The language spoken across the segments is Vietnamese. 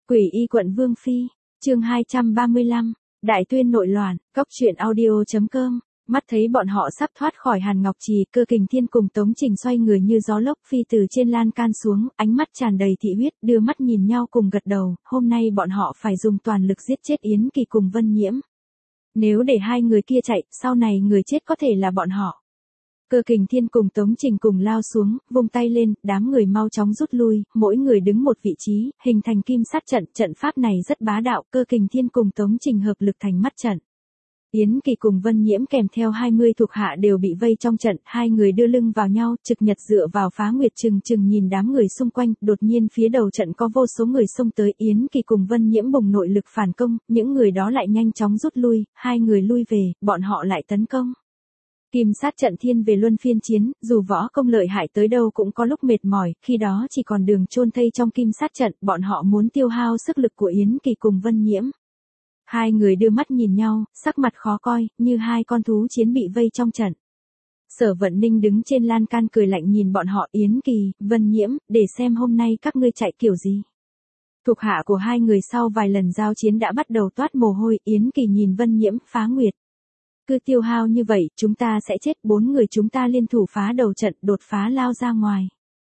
Quỷ y quận Vương Phi, chương 235, Đại tuyên nội loạn, Cóc truyện audio.com. Mắt thấy bọn họ sắp thoát khỏi Hàn Ngọc Trì, Cơ Kình Thiên cùng Tống Trình xoay người như gió lốc phi từ trên lan can xuống, ánh mắt tràn đầy thị huyết, đưa mắt nhìn nhau cùng gật đầu, hôm nay bọn họ phải dùng toàn lực giết chết Yến Kỳ cùng Vân Nhiễm. Nếu để hai người kia chạy, sau này người chết có thể là bọn họ. Cơ Kình Thiên cùng Tống Trình cùng lao xuống, vung tay lên, đám người mau chóng rút lui, mỗi người đứng một vị trí, hình thành kim sát trận, trận pháp này rất bá đạo, Cơ Kình Thiên cùng Tống Trình hợp lực thành mắt trận. Yến Kỳ cùng Vân Nhiễm kèm theo 20 thuộc hạ đều bị vây trong trận, hai người đưa lưng vào nhau, Trực Nhật dựa vào Phá Nguyệt chừng nhìn đám người xung quanh, đột nhiên phía đầu trận có vô số người xông tới, Yến Kỳ cùng Vân Nhiễm bùng nội lực phản công, những người đó lại nhanh chóng rút lui, hai người lui về, bọn họ lại tấn công. Kim sát trận thiên về luân phiên chiến, dù võ công lợi hại tới đâu cũng có lúc mệt mỏi, khi đó chỉ còn đường chôn thây trong kim sát trận, bọn họ muốn tiêu hao sức lực của Yến Kỳ cùng Vân Nhiễm. Hai người đưa mắt nhìn nhau, sắc mặt khó coi, như hai con thú chiến bị vây trong trận. Sở Vận Ninh đứng trên lan can cười lạnh nhìn bọn họ, Yến Kỳ, Vân Nhiễm, để xem hôm nay các ngươi chạy kiểu gì. Thuộc hạ của hai người sau vài lần giao chiến đã bắt đầu toát mồ hôi, Yến Kỳ nhìn Vân Nhiễm, Phá Nguyệt. Cứ tiêu hao như vậy, chúng ta sẽ chết, bốn người chúng ta liên thủ phá đầu trận, đột phá lao ra ngoài.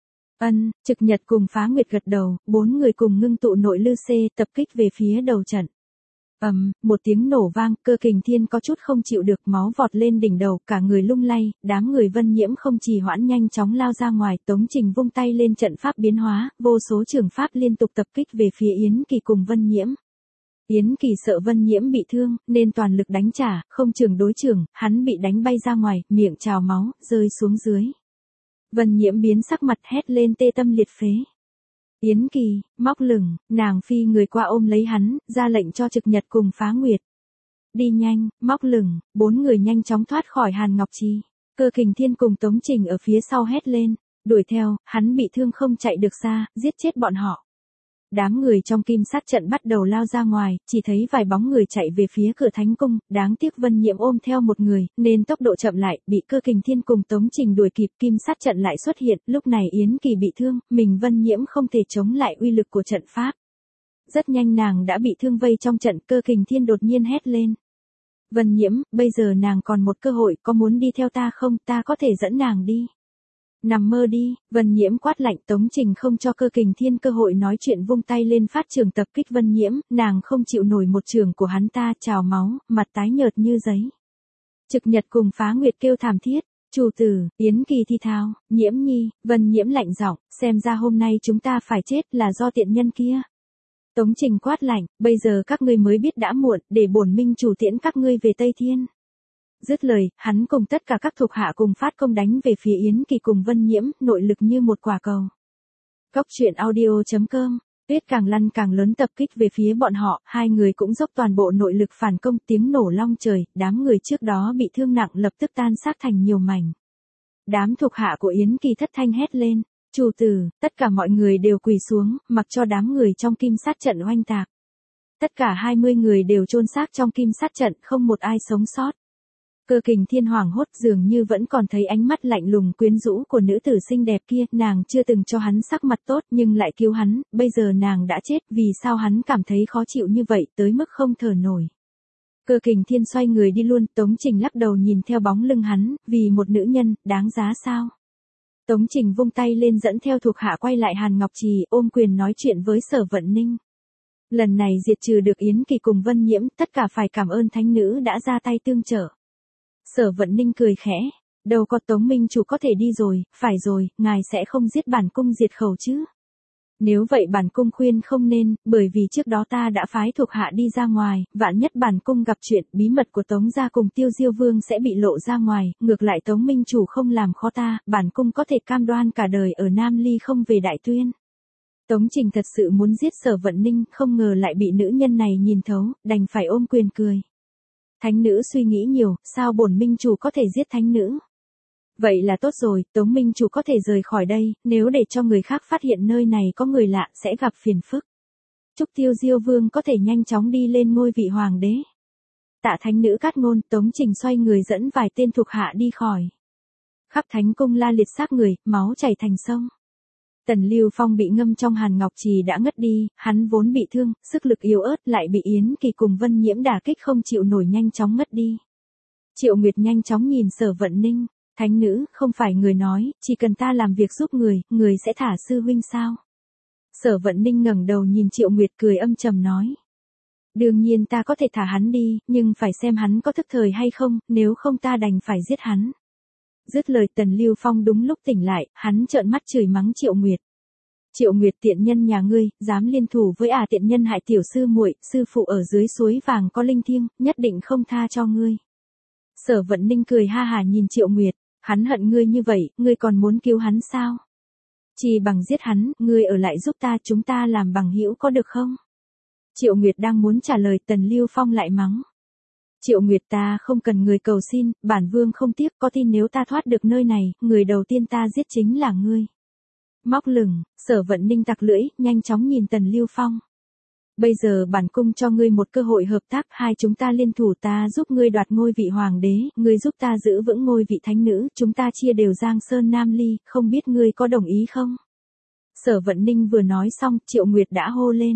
Trực Nhật cùng Phá Nguyệt gật đầu, bốn người cùng ngưng tụ nội lư xê, tập kích về phía đầu trận. Một tiếng nổ vang, Cơ Kình Thiên có chút không chịu được, máu vọt lên đỉnh đầu, cả người lung lay, đám người Vân Nhiễm không trì hoãn nhanh chóng lao ra ngoài, Tống Trình vung tay lên trận pháp biến hóa, vô số trường pháp liên tục tập kích về phía Yến Kỳ cùng Vân Nhiễm. Yến Kỳ sợ Vân Nhiễm bị thương, nên toàn lực đánh trả, không trường đối trường, hắn bị đánh bay ra ngoài, miệng trào máu, rơi xuống dưới. Vân Nhiễm biến sắc mặt hét lên tê tâm liệt phế. Yến Kỳ, móc lửng, nàng phi người qua ôm lấy hắn, ra lệnh cho Trực Nhật cùng Phá Nguyệt. Đi nhanh, móc lửng, bốn người nhanh chóng thoát khỏi Hàn Ngọc Trì. Cơ Kình Thiên cùng Tống Trình ở phía sau hét lên, đuổi theo, hắn bị thương không chạy được xa, giết chết bọn họ. Đám người trong kim sát trận bắt đầu lao ra ngoài, chỉ thấy vài bóng người chạy về phía cửa thánh cung, đáng tiếc Vân Nhiễm ôm theo một người, nên tốc độ chậm lại, bị Cơ Kình Thiên cùng Tống Trình đuổi kịp, kim sát trận lại xuất hiện, lúc này Yến Kỳ bị thương, mình Vân Nhiễm không thể chống lại uy lực của trận pháp. Rất nhanh nàng đã bị thương vây trong trận, Cơ Kình Thiên đột nhiên hét lên. Vân Nhiễm, bây giờ nàng còn một cơ hội, có muốn đi theo ta không, ta có thể dẫn nàng đi. Nằm mơ đi, Vân Nhiễm quát lạnh, Tống Trình không cho Cơ Kình Thiên cơ hội nói chuyện, vung tay lên phát trường tập kích Vân Nhiễm, nàng không chịu nổi một trường của hắn ta, trào máu, mặt tái nhợt như giấy. Trực Nhật cùng Phá Nguyệt kêu thảm thiết, chủ tử, Yến Kỳ thi thao, Nhiễm nhi, Vân Nhiễm lạnh giọng, xem ra hôm nay chúng ta phải chết là do tiện nhân kia. Tống Trình quát lạnh, bây giờ các ngươi mới biết đã muộn, để bổn minh chủ tiễn các ngươi về Tây Thiên. Dứt lời, hắn cùng tất cả các thuộc hạ cùng phát công đánh về phía Yến Kỳ cùng Vân Nhiễm, nội lực như một quả cầu. Cóc truyện audio.com, tuyết càng lăn càng lớn tập kích về phía bọn họ, hai người cũng dốc toàn bộ nội lực phản công, tiếng nổ long trời, đám người trước đó bị thương nặng lập tức tan xác thành nhiều mảnh. Đám thuộc hạ của Yến Kỳ thất thanh hét lên, chủ tử, tất cả mọi người đều quỳ xuống, mặc cho đám người trong kim sát trận oanh tạc. Tất cả 20 người đều chôn xác trong kim sát trận, không một ai sống sót. Cơ Kình Thiên hoảng hốt, dường như vẫn còn thấy ánh mắt lạnh lùng quyến rũ của nữ tử xinh đẹp kia, nàng chưa từng cho hắn sắc mặt tốt nhưng lại cứu hắn, bây giờ nàng đã chết, vì sao hắn cảm thấy khó chịu như vậy, tới mức không thở nổi. Cơ Kình Thiên xoay người đi luôn, Tống Trình lắc đầu nhìn theo bóng lưng hắn, vì một nữ nhân, đáng giá sao? Tống Trình vung tay lên dẫn theo thuộc hạ quay lại Hàn Ngọc Trì, ôm quyền nói chuyện với Sở Vận Ninh. Lần này diệt trừ được Yến Kỳ cùng Vân Nhiễm, tất cả phải cảm ơn thánh nữ đã ra tay tương trợ. Sở Vận Ninh cười khẽ, đâu có, Tống minh chủ có thể đi rồi, phải rồi, ngài sẽ không giết bản cung diệt khẩu chứ. Nếu vậy bản cung khuyên không nên, bởi vì trước đó ta đã phái thuộc hạ đi ra ngoài, vạn nhất bản cung gặp chuyện, bí mật của Tống gia cùng Tiêu Diêu Vương sẽ bị lộ ra ngoài, ngược lại Tống minh chủ không làm khó ta, bản cung có thể cam đoan cả đời ở Nam Ly không về Đại Tuyên. Tống Trình thật sự muốn giết Sở Vận Ninh, không ngờ lại bị nữ nhân này nhìn thấu, đành phải ôm quyền cười. Thánh nữ suy nghĩ nhiều, sao bổn minh chủ có thể giết thánh nữ? Vậy là tốt rồi, Tống minh chủ có thể rời khỏi đây, nếu để cho người khác phát hiện nơi này có người lạ sẽ gặp phiền phức. Chúc Tiêu Diêu Vương có thể nhanh chóng đi lên ngôi vị hoàng đế. Tạ thánh nữ cát ngôn, Tống Trình xoay người dẫn vài tên thuộc hạ đi khỏi. Khắp thánh cung la liệt xác người, máu chảy thành sông. Tần Lưu Phong bị ngâm trong hàn ngọc trì đã ngất đi, hắn vốn bị thương, sức lực yếu ớt lại bị Yến Kỳ cùng Vân Nhiễm đả kích không chịu nổi nhanh chóng ngất đi. Triệu Nguyệt nhanh chóng nhìn Sở Vận Ninh, thánh nữ, không phải người nói, chỉ cần ta làm việc giúp người, người sẽ thả sư huynh sao? Sở Vận Ninh ngẩng đầu nhìn Triệu Nguyệt cười âm trầm nói. Đương nhiên ta có thể thả hắn đi, nhưng phải xem hắn có thức thời hay không, nếu không ta đành phải giết hắn. Dứt lời Tần Lưu Phong đúng lúc tỉnh lại, hắn trợn mắt chửi mắng Triệu Nguyệt. Triệu Nguyệt tiện nhân nhà ngươi, dám liên thủ với tiện nhân hại tiểu sư muội, sư phụ ở dưới suối vàng có linh thiêng, nhất định không tha cho ngươi. Sở Vận Ninh cười ha hà nhìn Triệu Nguyệt, hắn hận ngươi như vậy, ngươi còn muốn cứu hắn sao? Chỉ bằng giết hắn, ngươi ở lại giúp ta, chúng ta làm bằng hữu có được không? Triệu Nguyệt đang muốn trả lời, Tần Lưu Phong lại mắng. Triệu Nguyệt, ta không cần người cầu xin, bản vương không tiếc, có tin nếu ta thoát được nơi này, người đầu tiên ta giết chính là ngươi. Móc lửng, Sở Vận Ninh tặc lưỡi, nhanh chóng nhìn Tần Lưu Phong. Bây giờ bản cung cho ngươi một cơ hội hợp tác, hai chúng ta liên thủ, ta giúp ngươi đoạt ngôi vị hoàng đế, ngươi giúp ta giữ vững ngôi vị thánh nữ, chúng ta chia đều Giang Sơn Nam Ly, không biết ngươi có đồng ý không? Sở Vận Ninh vừa nói xong, Triệu Nguyệt đã hô lên.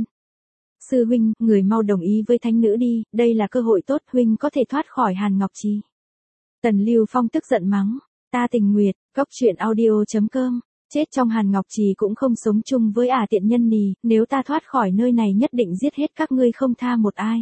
Sư huynh, người mau đồng ý với thánh nữ đi, đây là cơ hội tốt, huynh có thể thoát khỏi hàn ngọc trì. Tần Lưu Phong tức giận mắng, ta tình nguyệt, cóc truyện audio.com. Chết trong hàn ngọc trì cũng không sống chung với tiện nhân nì, nếu ta thoát khỏi nơi này nhất định giết hết các ngươi không tha một ai.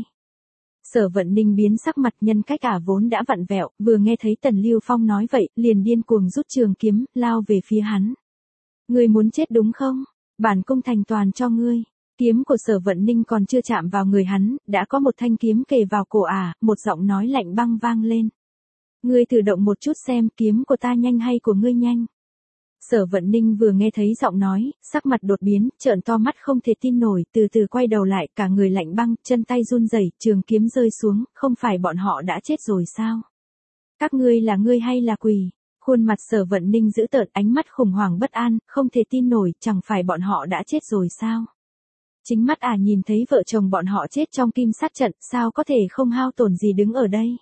Sở Vận Ninh biến sắc mặt, nhân cách vốn đã vặn vẹo, vừa nghe thấy Tần Lưu Phong nói vậy, liền điên cuồng rút trường kiếm, lao về phía hắn. Ngươi muốn chết đúng không? Bản cung thành toàn cho ngươi. Kiếm của Sở Vận Ninh còn chưa chạm vào người hắn, đã có một thanh kiếm kề vào cổ một giọng nói lạnh băng vang lên. Ngươi thử động một chút xem, kiếm của ta nhanh hay của ngươi nhanh? Sở Vận Ninh vừa nghe thấy giọng nói, sắc mặt đột biến, trợn to mắt không thể tin nổi, từ từ quay đầu lại, cả người lạnh băng, chân tay run rẩy, trường kiếm rơi xuống, không phải bọn họ đã chết rồi sao? Các ngươi là ngươi hay là quỷ? Khuôn mặt Sở Vận Ninh dữ tợn, ánh mắt khủng hoảng bất an, không thể tin nổi, chẳng phải bọn họ đã chết rồi sao? Chính mắt nhìn thấy vợ chồng bọn họ chết trong kim sát trận, sao có thể không hao tổn gì đứng ở đây?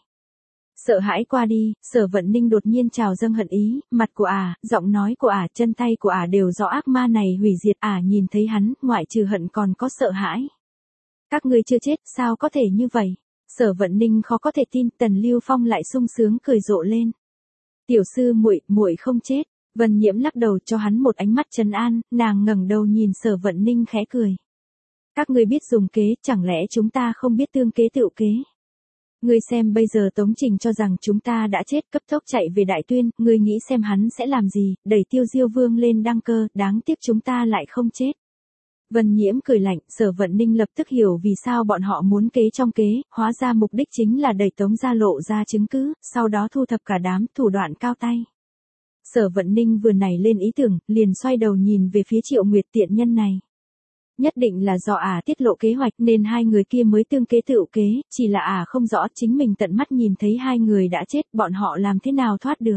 Sợ hãi qua đi, Sở Vận Ninh đột nhiên trào dâng hận ý, mặt của giọng nói của chân tay của đều do ác ma này hủy diệt. Nhìn thấy hắn, ngoại trừ hận còn có sợ hãi. Các ngươi chưa chết, sao có thể như vậy? Sở Vận Ninh khó có thể tin, Tần Lưu Phong lại sung sướng cười rộ lên. Tiểu sư muội, muội không chết. Vân Nhiễm lắc đầu cho hắn một ánh mắt trấn an, nàng ngẩng đầu nhìn Sở Vận Ninh khẽ cười. Các ngươi biết dùng kế, chẳng lẽ chúng ta không biết tương kế tựu kế? Ngươi xem bây giờ Tống Trình cho rằng chúng ta đã chết, cấp tốc chạy về Đại Tuyên, ngươi nghĩ xem hắn sẽ làm gì, đẩy Tiêu Diêu Vương lên đăng cơ, đáng tiếc chúng ta lại không chết. Vân Nhiễm cười lạnh, Sở Vận Ninh lập tức hiểu vì sao bọn họ muốn kế trong kế, hóa ra mục đích chính là đẩy Tống gia lộ ra chứng cứ, sau đó thu thập cả đám thủ đoạn cao tay. Sở Vận Ninh vừa nảy lên ý tưởng, liền xoay đầu nhìn về phía Triệu Nguyệt tiện nhân này. Nhất định là do tiết lộ kế hoạch nên hai người kia mới tương kế tựu kế, chỉ là không rõ chính mình tận mắt nhìn thấy hai người đã chết, bọn họ làm thế nào thoát được.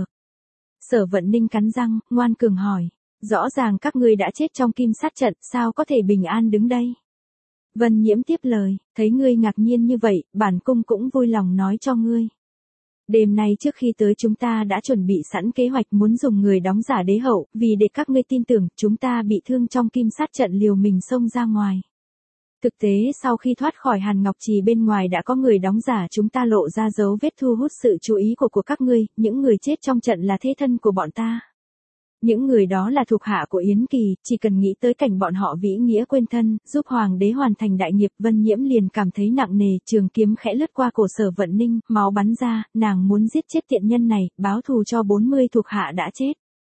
Sở Vận Ninh cắn răng, ngoan cường hỏi, rõ ràng các ngươi đã chết trong kim sát trận, sao có thể bình an đứng đây? Vân Nhiễm tiếp lời, thấy ngươi ngạc nhiên như vậy, bản cung cũng vui lòng nói cho ngươi. Đêm nay trước khi tới chúng ta đã chuẩn bị sẵn kế hoạch muốn dùng người đóng giả đế hậu, vì để các ngươi tin tưởng, chúng ta bị thương trong kim sát trận liều mình xông ra ngoài. Thực tế sau khi thoát khỏi hàn ngọc trì bên ngoài đã có người đóng giả, chúng ta lộ ra dấu vết thu hút sự chú ý của các ngươi, những người chết trong trận là thế thân của bọn ta. Những người đó là thuộc hạ của Yến Kỳ, chỉ cần nghĩ tới cảnh bọn họ vĩ nghĩa quên thân, giúp hoàng đế hoàn thành đại nghiệp. Vân Nhiễm liền cảm thấy nặng nề, trường kiếm khẽ lướt qua cổ Sở Vận Ninh, máu bắn ra, nàng muốn giết chết tiện nhân này, báo thù cho 40 thuộc hạ đã chết.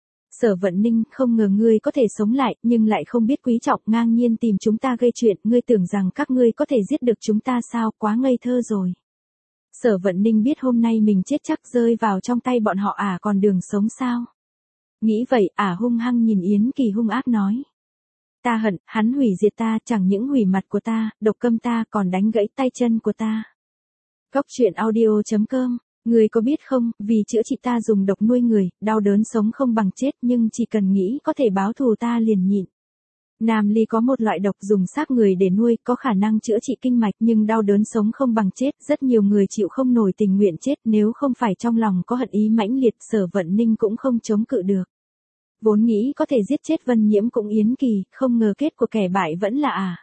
Sở Vận Ninh, không ngờ ngươi có thể sống lại, nhưng lại không biết quý trọng, ngang nhiên tìm chúng ta gây chuyện, ngươi tưởng rằng các ngươi có thể giết được chúng ta sao, quá ngây thơ rồi. Sở Vận Ninh biết hôm nay mình chết chắc, rơi vào trong tay bọn họ còn đường sống sao? Nghĩ vậy, hung hăng nhìn Yến Kỳ hung ác nói. Ta hận, hắn hủy diệt ta, chẳng những hủy mặt của ta, độc câm ta, còn đánh gãy tay chân của ta. Cóc truyện audio.com, người có biết không, vì chữa trị ta dùng độc nuôi người, đau đớn sống không bằng chết, nhưng chỉ cần nghĩ có thể báo thù ta liền nhịn. Nam Ly có một loại độc dùng xác người để nuôi, có khả năng chữa trị kinh mạch nhưng đau đớn sống không bằng chết, rất nhiều người chịu không nổi tình nguyện chết, nếu không phải trong lòng có hận ý mãnh liệt, Sở Vận Ninh cũng không chống cự được. Vốn nghĩ có thể giết chết Vân Nhiễm cũng Yến Kỳ, không ngờ kết của kẻ bại vẫn là.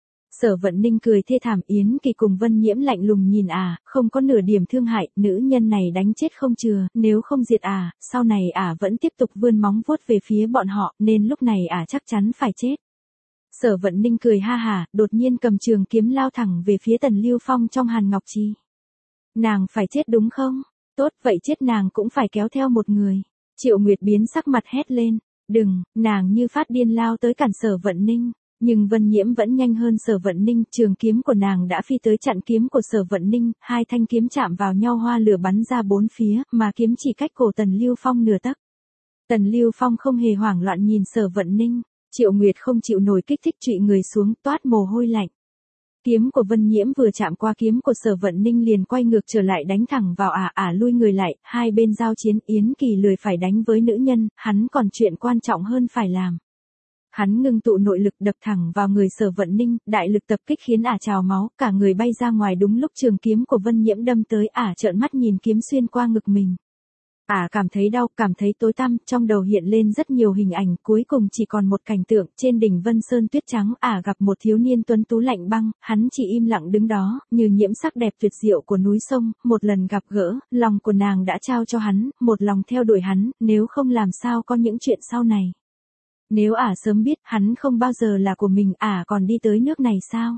Sở Vận Ninh cười thê thảm. Yến Kỳ cùng Vân Nhiễm lạnh lùng nhìn không có nửa điểm thương hại, nữ nhân này đánh chết không chừa, nếu không diệt sau này vẫn tiếp tục vươn móng vuốt về phía bọn họ, nên lúc này chắc chắn phải chết. Sở Vận Ninh cười ha hả, đột nhiên cầm trường kiếm lao thẳng về phía Tần Lưu Phong trong Hàn Ngọc Trì. Nàng phải chết đúng không? Tốt, vậy chết nàng cũng phải kéo theo một người. Triệu Nguyệt biến sắc mặt hét lên. Đừng, nàng như phát điên lao tới cản Sở Vận Ninh. Nhưng Vân Nhiễm vẫn nhanh hơn Sở Vận Ninh, trường kiếm của nàng đã phi tới chặn kiếm của Sở Vận Ninh, hai thanh kiếm chạm vào nhau, hoa lửa bắn ra bốn phía, mà kiếm chỉ cách cổ Tần Lưu Phong nửa tấc. Tần Lưu Phong không hề hoảng loạn nhìn Sở Vận Ninh. Triệu Nguyệt không chịu nổi kích thích trụy người xuống, toát mồ hôi lạnh. Kiếm của Vân Nhiễm vừa chạm qua kiếm của Sở Vận Ninh liền quay ngược trở lại đánh thẳng vào lui người lại, hai bên giao chiến. Yến Kỳ lười phải đánh với nữ nhân, hắn còn chuyện quan trọng hơn phải làm. Hắn ngưng tụ nội lực đập thẳng vào người Sở Vận Ninh, đại lực tập kích khiến trào máu, cả người bay ra ngoài đúng lúc trường kiếm của Vân Nhiễm đâm tới. Trợn mắt nhìn kiếm xuyên qua ngực mình. Cảm thấy đau, cảm thấy tối tăm, trong đầu hiện lên rất nhiều hình ảnh, cuối cùng chỉ còn một cảnh tượng, trên đỉnh Vân Sơn tuyết trắng, gặp một thiếu niên tuấn tú lạnh băng, hắn chỉ im lặng đứng đó, như nhiễm sắc đẹp tuyệt diệu của núi sông, một lần gặp gỡ, lòng của nàng đã trao cho hắn, một lòng theo đuổi hắn, nếu không làm sao có những chuyện sau này. Nếu sớm biết, hắn không bao giờ là của mình, còn đi tới nước này sao?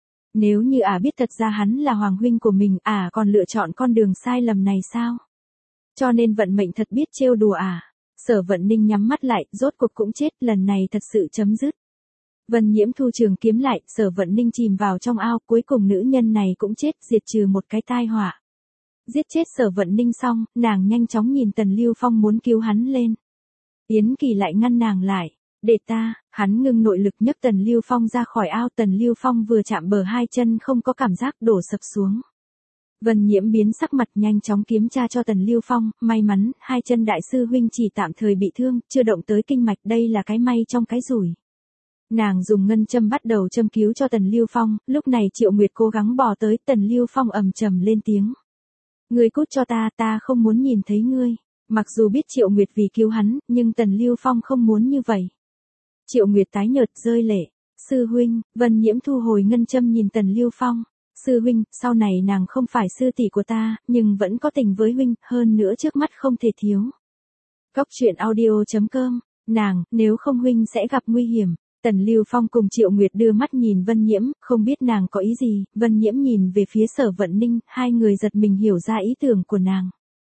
Nếu như biết thật ra hắn là hoàng huynh của mình, còn lựa chọn con đường sai lầm này sao? Cho nên vận mệnh thật biết trêu đùa Sở Vận Ninh nhắm mắt lại, rốt cuộc cũng chết, lần này thật sự chấm dứt. Vân Nhiễm thu trường kiếm lại, Sở Vận Ninh chìm vào trong ao, cuối cùng nữ nhân này cũng chết, diệt trừ một cái tai họa. Giết chết Sở Vận Ninh xong, nàng nhanh chóng nhìn Tần Lưu Phong muốn cứu hắn lên. Yến Kỳ lại ngăn nàng lại. Để ta, hắn ngưng nội lực nhấc Tần Lưu Phong ra khỏi ao. Tần Lưu Phong vừa chạm bờ hai chân không có cảm giác, đổ sập xuống. Vân Nhiễm biến sắc mặt, nhanh chóng kiểm tra cho Tần Lưu Phong, may mắn, hai chân đại sư huynh chỉ tạm thời bị thương, chưa động tới kinh mạch, đây là cái may trong cái rủi. Nàng dùng ngân châm bắt đầu châm cứu cho Tần Lưu Phong, lúc này Triệu Nguyệt cố gắng bò tới, Tần Lưu Phong ầm trầm lên tiếng. Ngươi cút cho ta không muốn nhìn thấy ngươi. Mặc dù biết Triệu Nguyệt vì cứu hắn, nhưng Tần Lưu Phong không muốn như vậy. Triệu Nguyệt tái nhợt rơi lệ. Sư huynh, Vân Nhiễm thu hồi ngân châm nhìn Tần Lưu Phong. Sư huynh, sau này nàng không phải sư tỷ của ta, nhưng vẫn có tình với huynh, hơn nữa trước mắt không thể thiếu. Cóc truyện audio.com, nàng, nếu không huynh sẽ gặp nguy hiểm. Tần Lưu Phong cùng Triệu Nguyệt đưa mắt nhìn Vân Nhiễm, không biết nàng có ý gì. Vân Nhiễm nhìn về phía Sở Vận Ninh, hai người giật mình hiểu ra ý tưởng của nàng.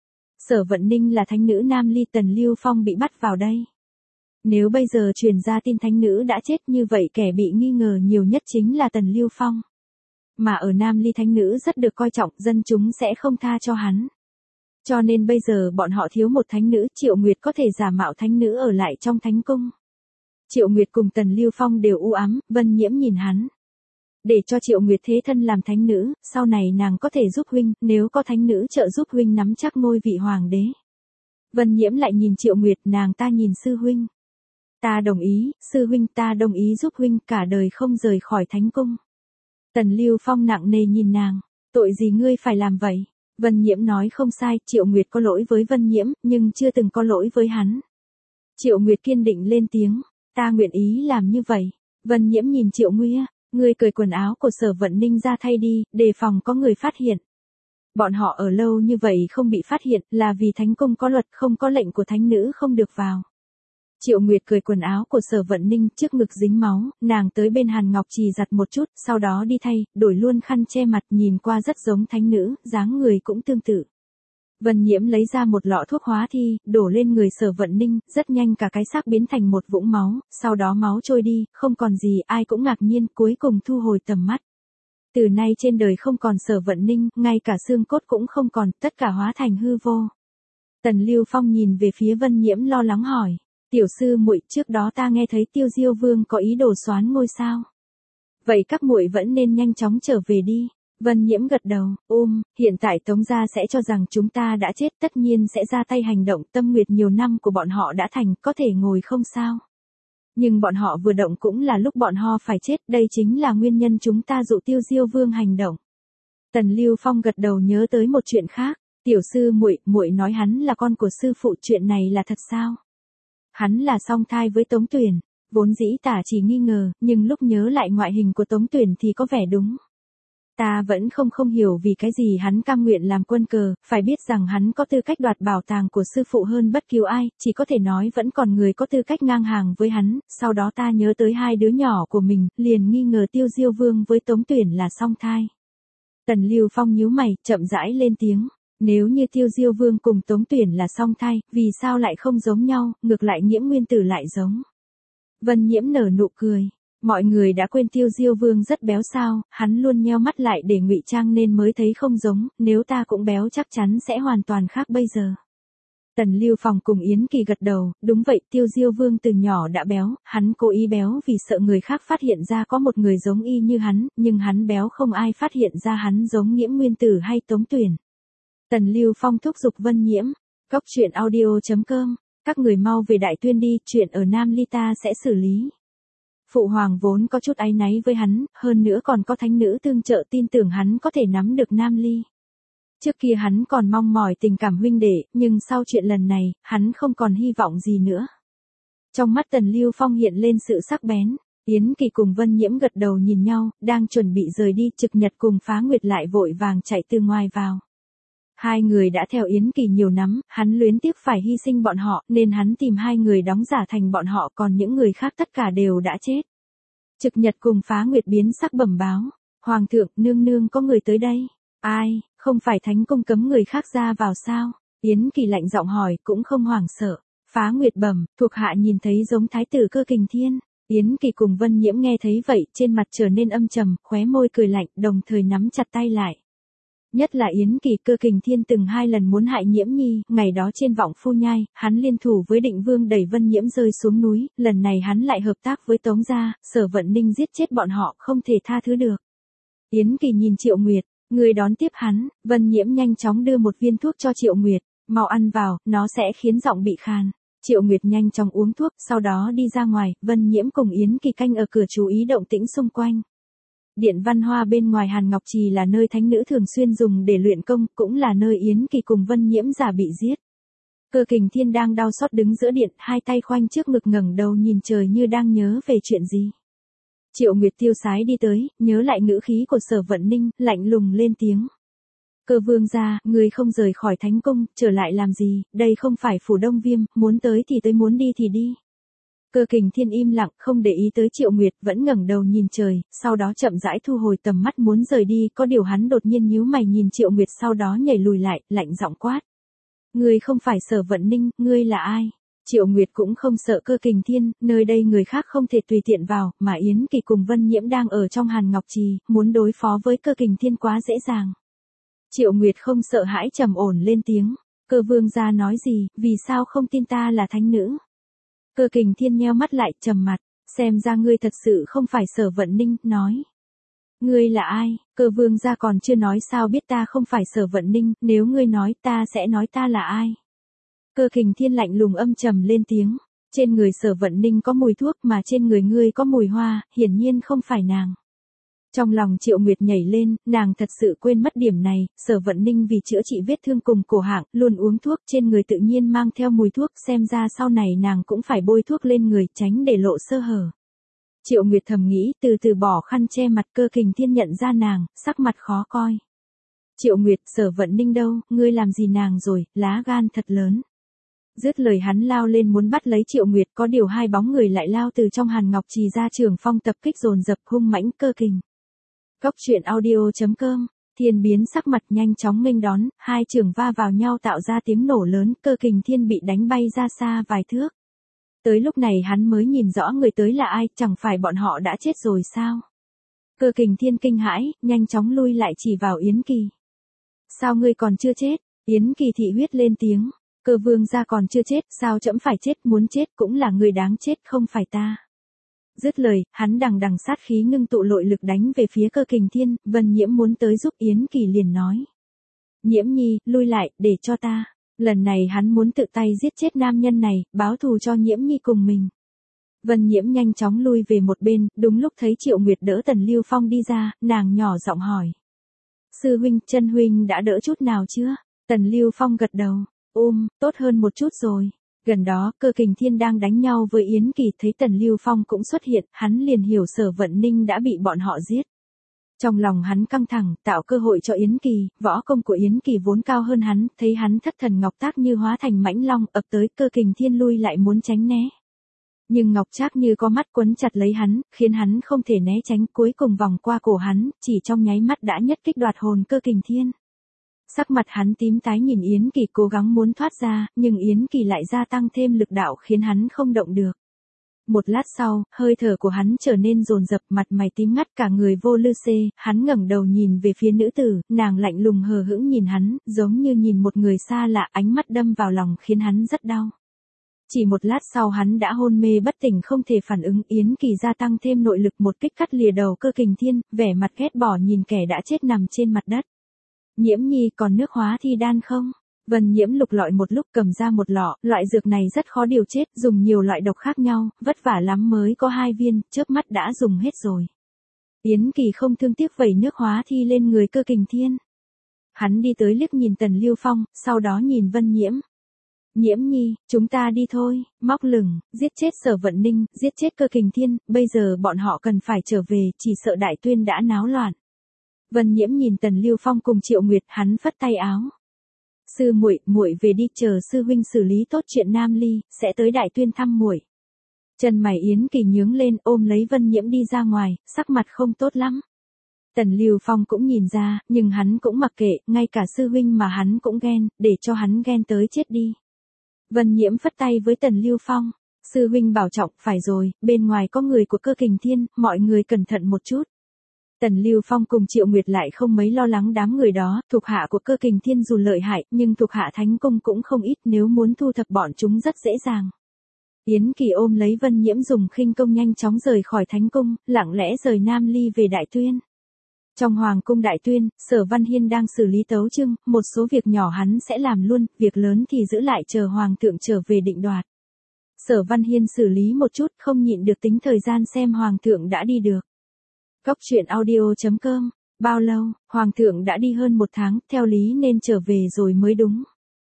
Sở Vận Ninh là thánh nữ Nam Ly, Tần Lưu Phong bị bắt vào đây. Nếu bây giờ truyền ra tin thánh nữ đã chết, như vậy kẻ bị nghi ngờ nhiều nhất chính là Tần Lưu Phong. Mà ở Nam Ly thánh nữ rất được coi trọng, dân chúng sẽ không tha cho hắn. Cho nên bây giờ bọn họ thiếu một thánh nữ, Triệu Nguyệt có thể giả mạo thánh nữ ở lại trong thánh cung. Triệu Nguyệt cùng Tần Lưu Phong đều u ám, Vân Nhiễm nhìn hắn. Để cho Triệu Nguyệt thế thân làm thánh nữ, sau này nàng có thể giúp huynh, nếu có thánh nữ trợ giúp huynh nắm chắc ngôi vị hoàng đế. Vân Nhiễm lại nhìn Triệu Nguyệt, nàng ta nhìn sư huynh. Ta đồng ý, sư huynh, ta đồng ý giúp huynh, cả đời không rời khỏi thánh cung. Tần Lưu Phong nặng nề nhìn nàng, tội gì ngươi phải làm vậy? Vân Nhiễm nói không sai, Triệu Nguyệt có lỗi với Vân Nhiễm, nhưng chưa từng có lỗi với hắn. Triệu Nguyệt kiên định lên tiếng, ta nguyện ý làm như vậy. Vân Nhiễm nhìn Triệu Nguyệt, ngươi cởi quần áo của Sở Vận Ninh ra thay đi, đề phòng có người phát hiện. Bọn họ ở lâu như vậy không bị phát hiện là vì thánh cung có luật, không có lệnh của thánh nữ không được vào. Triệu Nguyệt cởi quần áo của Sở Vận Ninh, trước ngực dính máu, nàng tới bên Hàn Ngọc Trì giặt một chút, sau đó đi thay, đổi luôn khăn che mặt, nhìn qua rất giống thánh nữ, dáng người cũng tương tự. Vân Nhiễm lấy ra một lọ thuốc hóa thi, đổ lên người Sở Vận Ninh, rất nhanh cả cái xác biến thành một vũng máu, sau đó máu trôi đi, không còn gì, ai cũng ngạc nhiên, cuối cùng thu hồi tầm mắt. Từ nay trên đời không còn Sở Vận Ninh, ngay cả xương cốt cũng không còn, tất cả hóa thành hư vô. Tần Lưu Phong nhìn về phía Vân Nhiễm lo lắng hỏi. Tiểu sư muội, trước đó ta nghe thấy Tiêu Diêu Vương có ý đồ soán ngôi sao. Vậy các muội vẫn nên nhanh chóng trở về đi. Vân Nhiễm gật đầu, hiện tại Tống gia sẽ cho rằng chúng ta đã chết, tất nhiên sẽ ra tay hành động, tâm nguyệt nhiều năm của bọn họ đã thành, có thể ngồi không sao. Nhưng bọn họ vừa động cũng là lúc bọn họ phải chết, đây chính là nguyên nhân chúng ta dụ Tiêu Diêu Vương hành động. Tần Lưu Phong gật đầu nhớ tới một chuyện khác, tiểu sư muội, muội nói hắn là con của sư phụ, chuyện này là thật sao? Hắn là song thai với Tống Tuyển, vốn dĩ tả chỉ nghi ngờ, nhưng lúc nhớ lại ngoại hình của Tống Tuyển thì có vẻ đúng. Ta vẫn không hiểu vì cái gì hắn cam nguyện làm quân cờ, phải biết rằng hắn có tư cách đoạt bảo tàng của sư phụ hơn bất cứ ai, chỉ có thể nói vẫn còn người có tư cách ngang hàng với hắn, sau đó ta nhớ tới hai đứa nhỏ của mình, liền nghi ngờ Tiêu Diêu Vương với Tống Tuyển là song thai. Tần Lưu Phong nhíu mày, chậm rãi lên tiếng. Nếu như Tiêu Diêu Vương cùng Tống Tuyển là song thai, vì sao lại không giống nhau, ngược lại Nhiễm Nguyên Tử lại giống. Vân Nhiễm nở nụ cười. Mọi người đã quên Tiêu Diêu Vương rất béo sao, hắn luôn nheo mắt lại để ngụy trang nên mới thấy không giống, nếu ta cũng béo chắc chắn sẽ hoàn toàn khác bây giờ. Tần Lưu Phong cùng Yến Kỳ gật đầu, đúng vậy, Tiêu Diêu Vương từ nhỏ đã béo, hắn cố ý béo vì sợ người khác phát hiện ra có một người giống y như hắn, nhưng hắn béo không ai phát hiện ra hắn giống Nhiễm Nguyên Tử hay Tống Tuyển. Tần Lưu Phong thúc giục Vân Nhiễm, Cốc truyện audio.com, các người mau về Đại Tuyên đi, chuyện ở Nam Ly ta sẽ xử lý. Phụ hoàng vốn có chút áy náy với hắn, hơn nữa còn có thánh nữ tương trợ tin tưởng hắn có thể nắm được Nam Ly. Trước kia hắn còn mong mỏi tình cảm huynh đệ, nhưng sau chuyện lần này, hắn không còn hy vọng gì nữa. Trong mắt Tần Lưu Phong hiện lên sự sắc bén, Yến Kỳ cùng Vân Nhiễm gật đầu nhìn nhau, đang chuẩn bị rời đi, Trực Nhật cùng Phá Nguyệt lại vội vàng chạy từ ngoài vào. Hai người đã theo Yến Kỳ nhiều năm, hắn luyến tiếc phải hy sinh bọn họ, nên hắn tìm hai người đóng giả thành bọn họ, còn những người khác tất cả đều đã chết. Trực Nhật cùng Phá Nguyệt biến sắc bẩm báo, Hoàng thượng, nương nương có người tới đây. Ai, không phải thánh cung cấm người khác ra vào sao? Yến Kỳ lạnh giọng hỏi, cũng không hoảng sợ. Phá Nguyệt bẩm, thuộc hạ nhìn thấy giống thái tử Cơ Kình Thiên. Yến Kỳ cùng Vân Nhiễm nghe thấy vậy, trên mặt trở nên âm trầm, khóe môi cười lạnh, đồng thời nắm chặt tay lại. Nhất là Yến Kỳ, Cơ Kình Thiên từng hai lần muốn hại Nhiễm Nhi, ngày đó trên Vọng Phu Nhai, hắn liên thủ với Định Vương đẩy Vân Nhiễm rơi xuống núi, lần này hắn lại hợp tác với Tống gia, Sở Vận Ninh giết chết bọn họ, không thể tha thứ được. Yến Kỳ nhìn Triệu Nguyệt, người đón tiếp hắn, Vân Nhiễm nhanh chóng đưa một viên thuốc cho Triệu Nguyệt, mau ăn vào, nó sẽ khiến giọng bị khàn. Triệu Nguyệt nhanh chóng uống thuốc, sau đó đi ra ngoài, Vân Nhiễm cùng Yến Kỳ canh ở cửa chú ý động tĩnh xung quanh. Điện Văn Hoa bên ngoài Hàn Ngọc Trì là nơi thánh nữ thường xuyên dùng để luyện công, cũng là nơi Yến Kỳ cùng Vân Nhiễm giả bị giết. Cơ Kình Thiên đang đau xót đứng giữa điện, hai tay khoanh trước ngực ngẩng đầu nhìn trời như đang nhớ về chuyện gì. Triệu Nguyệt tiêu sái đi tới, nhớ lại ngữ khí của Sở Vận Ninh, lạnh lùng lên tiếng. Cơ vương gia, người không rời khỏi thánh cung, trở lại làm gì, đây không phải phủ Đông Viêm, muốn tới thì tới, muốn đi thì đi. Cơ Kình Thiên im lặng, không để ý tới Triệu Nguyệt, vẫn ngẩng đầu nhìn trời, sau đó chậm rãi thu hồi tầm mắt muốn rời đi, có điều hắn đột nhiên nhíu mày nhìn Triệu Nguyệt, sau đó nhảy lùi lại, lạnh giọng quát. Ngươi không phải Sở Vận Ninh, ngươi là ai? Triệu Nguyệt cũng không sợ Cơ Kình Thiên, nơi đây người khác không thể tùy tiện vào, mà Yến Kỳ cùng Vân Nhiễm đang ở trong Hàn Ngọc Trì, muốn đối phó với Cơ Kình Thiên quá dễ dàng. Triệu Nguyệt không sợ hãi trầm ổn lên tiếng, Cơ vương gia nói gì, vì sao không tin ta là thánh nữ? Cơ Kình Thiên nheo mắt lại, trầm mặt, xem ra ngươi thật sự không phải Sở Vận Ninh, nói. Ngươi là ai? Cơ vương gia còn chưa nói sao biết ta không phải Sở Vận Ninh, nếu ngươi nói ta sẽ nói ta là ai? Cơ Kình Thiên lạnh lùng âm trầm lên tiếng, trên người Sở Vận Ninh có mùi thuốc mà trên người ngươi có mùi hoa, hiển nhiên không phải nàng. Trong lòng Triệu Nguyệt nhảy lên, nàng thật sự quên mất điểm này, Sở Vận Ninh vì chữa trị vết thương cùng cổ họng, luôn uống thuốc, trên người tự nhiên mang theo mùi thuốc, xem ra sau này nàng cũng phải bôi thuốc lên người, tránh để lộ sơ hở. Triệu Nguyệt thầm nghĩ, từ từ bỏ khăn che mặt. Cơ Kình Thiên nhận ra nàng, sắc mặt khó coi. Triệu Nguyệt, Sở Vận Ninh đâu, ngươi làm gì nàng rồi, lá gan thật lớn. Dứt lời hắn lao lên muốn bắt lấy Triệu Nguyệt, có điều hai bóng người lại lao từ trong Hàn Ngọc Trì ra, Trường Phong tập kích dồn dập hung mãnh. Cơ Kình. Cốc truyện audio.com, Thiên biến sắc mặt nhanh chóng nghênh đón, hai trường va vào nhau tạo ra tiếng nổ lớn, Cơ Kình Thiên bị đánh bay ra xa vài thước. Tới lúc này hắn mới nhìn rõ người tới là ai, chẳng phải bọn họ đã chết rồi sao? Cơ Kình Thiên kinh hãi, nhanh chóng lui lại chỉ vào Yến Kỳ. Sao ngươi còn chưa chết? Yến Kỳ thị huyết lên tiếng. Cơ vương gia còn chưa chết, sao trẫm phải chết, muốn chết cũng là người đáng chết, không phải ta. Dứt lời, hắn đằng đằng sát khí ngưng tụ nội lực đánh về phía Cơ Kình Thiên, Vân Nhiễm muốn tới giúp Yến Kỳ liền nói. Nhiễm Nhi, lui lại, để cho ta. Lần này hắn muốn tự tay giết chết nam nhân này, báo thù cho Nhiễm Nhi cùng mình. Vân Nhiễm nhanh chóng lui về một bên, đúng lúc thấy Triệu Nguyệt đỡ Tần Lưu Phong đi ra, nàng nhỏ giọng hỏi. Sư huynh, chân huynh đã đỡ chút nào chưa? Tần Lưu Phong gật đầu, tốt hơn một chút rồi. Gần đó, Cơ Kình Thiên đang đánh nhau với Yến Kỳ, thấy Tần Lưu Phong cũng xuất hiện, hắn liền hiểu Sở Vận Ninh đã bị bọn họ giết. Trong lòng hắn căng thẳng, tạo cơ hội cho Yến Kỳ, võ công của Yến Kỳ vốn cao hơn hắn, thấy hắn thất thần ngọc tác như hóa thành mãnh long ập tới, Cơ Kình Thiên lui lại muốn tránh né. Nhưng ngọc trác như có mắt quấn chặt lấy hắn, khiến hắn không thể né tránh, cuối cùng vòng qua cổ hắn, chỉ trong nháy mắt đã nhất kích đoạt hồn Cơ Kình Thiên. Sắc mặt hắn tím tái nhìn Yến Kỳ cố gắng muốn thoát ra, nhưng Yến Kỳ lại gia tăng thêm lực đạo khiến hắn không động được. Một lát sau, hơi thở của hắn trở nên dồn dập, mặt mày tím ngắt, cả người vô lư xê, hắn ngẩng đầu nhìn về phía nữ tử, nàng lạnh lùng hờ hững nhìn hắn, giống như nhìn một người xa lạ, ánh mắt đâm vào lòng khiến hắn rất đau. Chỉ một lát sau hắn đã hôn mê bất tỉnh không thể phản ứng, Yến Kỳ gia tăng thêm nội lực một kích cắt lìa đầu Cơ Kình Thiên, vẻ mặt ghét bỏ nhìn kẻ đã chết nằm trên mặt đất. Nhiễm Nhi còn nước hóa thi đan không? Vân Nhiễm lục lọi một lúc cầm ra một lọ, loại dược này rất khó điều chết, dùng nhiều loại độc khác nhau, vất vả lắm mới có 2 viên, chớp mắt đã dùng hết rồi. Yến Kỳ không thương tiếc vẩy nước hóa thi lên người Cơ Kình Thiên. Hắn đi tới liếc nhìn Tần Lưu Phong, sau đó nhìn Vân Nhiễm. Nhiễm Nhi, chúng ta đi thôi, móc lửng, giết chết Sở Vận Ninh, giết chết Cơ Kình Thiên, bây giờ bọn họ cần phải trở về, chỉ sợ Đại Tuyên đã náo loạn. Vân Nhiễm nhìn Tần Lưu Phong cùng Triệu Nguyệt, hắn phất tay áo. Sư muội, muội về đi, chờ sư huynh xử lý tốt chuyện Nam Ly, sẽ tới Đại Tuyên thăm muội. Chân mày Yến Kỳ nhướng lên, ôm lấy Vân Nhiễm đi ra ngoài, sắc mặt không tốt lắm. Tần Lưu Phong cũng nhìn ra, nhưng hắn cũng mặc kệ, ngay cả sư huynh mà hắn cũng ghen, để cho hắn ghen tới chết đi. Vân Nhiễm phất tay với Tần Lưu Phong. Sư huynh bảo trọng, phải rồi, bên ngoài có người của Cơ Kình Thiên, mọi người cẩn thận một chút. Tần Lưu Phong cùng Triệu Nguyệt lại không mấy lo lắng đám người đó, thuộc hạ của Cơ Kình Thiên dù lợi hại, nhưng thuộc hạ Thánh Cung cũng không ít, nếu muốn thu thập bọn chúng rất dễ dàng. Yến Kỳ ôm lấy Vân Nhiễm dùng khinh công nhanh chóng rời khỏi Thánh Cung, lặng lẽ rời Nam Ly về Đại Tuyên. Trong Hoàng cung Đại Tuyên, Sở Văn Hiên đang xử lý tấu chương, một số việc nhỏ hắn sẽ làm luôn, việc lớn thì giữ lại chờ Hoàng thượng trở về định đoạt. Sở Văn Hiên xử lý một chút, không nhịn được tính thời gian xem Hoàng thượng đã đi được. Cốc truyện audio.com, bao lâu, Hoàng thượng đã đi hơn 1 tháng, theo lý nên trở về rồi mới đúng.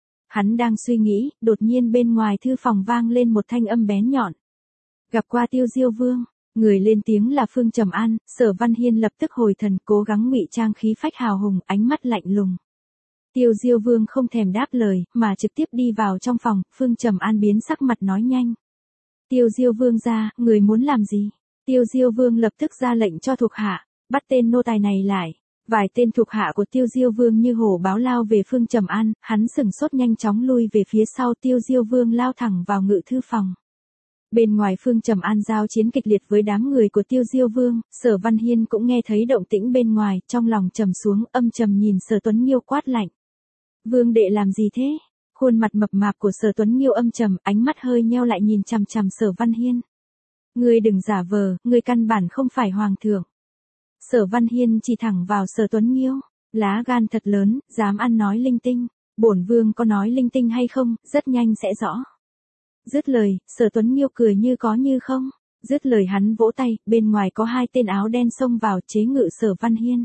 Hắn đang suy nghĩ, đột nhiên bên ngoài thư phòng vang lên một thanh âm bén nhọn. Gặp qua Tiêu Diêu Vương, người lên tiếng là Phương Trầm An, Sở Văn Hiên lập tức hồi thần, cố gắng ngụy trang khí phách hào hùng, ánh mắt lạnh lùng. Tiêu Diêu Vương không thèm đáp lời, mà trực tiếp đi vào trong phòng, Phương Trầm An biến sắc mặt nói nhanh. Tiêu Diêu Vương ra, người muốn làm gì? Tiêu Diêu Vương lập tức ra lệnh cho thuộc hạ, bắt tên nô tài này lại. Vài tên thuộc hạ của Tiêu Diêu Vương như hổ báo lao về Phương Trầm An, hắn sừng sốt nhanh chóng lui về phía sau, Tiêu Diêu Vương lao thẳng vào ngự thư phòng. Bên ngoài Phương Trầm An giao chiến kịch liệt với đám người của Tiêu Diêu Vương, Sở Văn Hiên cũng nghe thấy động tĩnh bên ngoài, trong lòng trầm xuống, âm trầm nhìn Sở Tuấn Nghiêu quát lạnh. Vương đệ làm gì thế? Khuôn mặt mập mạp của Sở Tuấn Nghiêu âm trầm, ánh mắt hơi nheo lại nhìn chằm chằm Sở Văn Hiên. Ngươi đừng giả vờ, ngươi căn bản không phải hoàng thượng. Sở Văn Hiên chỉ thẳng vào Sở Tuấn Nghiêu, lá gan thật lớn, dám ăn nói linh tinh. Bổn vương có nói linh tinh hay không, rất nhanh sẽ rõ. Dứt lời, Sở Tuấn Nghiêu cười như có như không. Dứt lời hắn vỗ tay, bên ngoài có 2 tên áo đen xông vào chế ngự Sở Văn Hiên.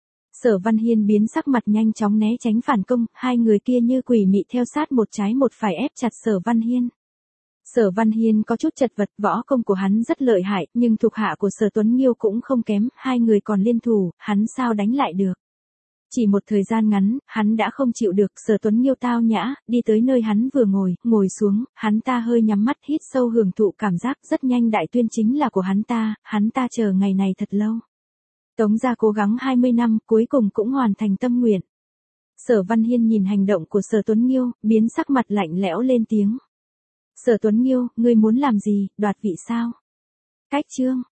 Sở Văn Hiên biến sắc mặt nhanh chóng né tránh phản công, 2 người kia như quỷ mị theo sát một trái một phải ép chặt Sở Văn Hiên. Sở Văn Hiên có chút chật vật, võ công của hắn rất lợi hại, nhưng thuộc hạ của Sở Tuấn Nghiêu cũng không kém, 2 người còn liên thủ, hắn sao đánh lại được. Chỉ một thời gian ngắn, hắn đã không chịu được, Sở Tuấn Nghiêu tao nhã, đi tới nơi hắn vừa ngồi xuống, hắn ta hơi nhắm mắt hít sâu hưởng thụ cảm giác, rất nhanh Đại Tuyên chính là của hắn ta chờ ngày này thật lâu. Tống gia cố gắng 20 năm, cuối cùng cũng hoàn thành tâm nguyện. Sở Văn Hiên nhìn hành động của Sở Tuấn Nghiêu, biến sắc mặt lạnh lẽo lên tiếng. Sở Tuấn Nghiêu, ngươi muốn làm gì, đoạt vị sao? Cách chương.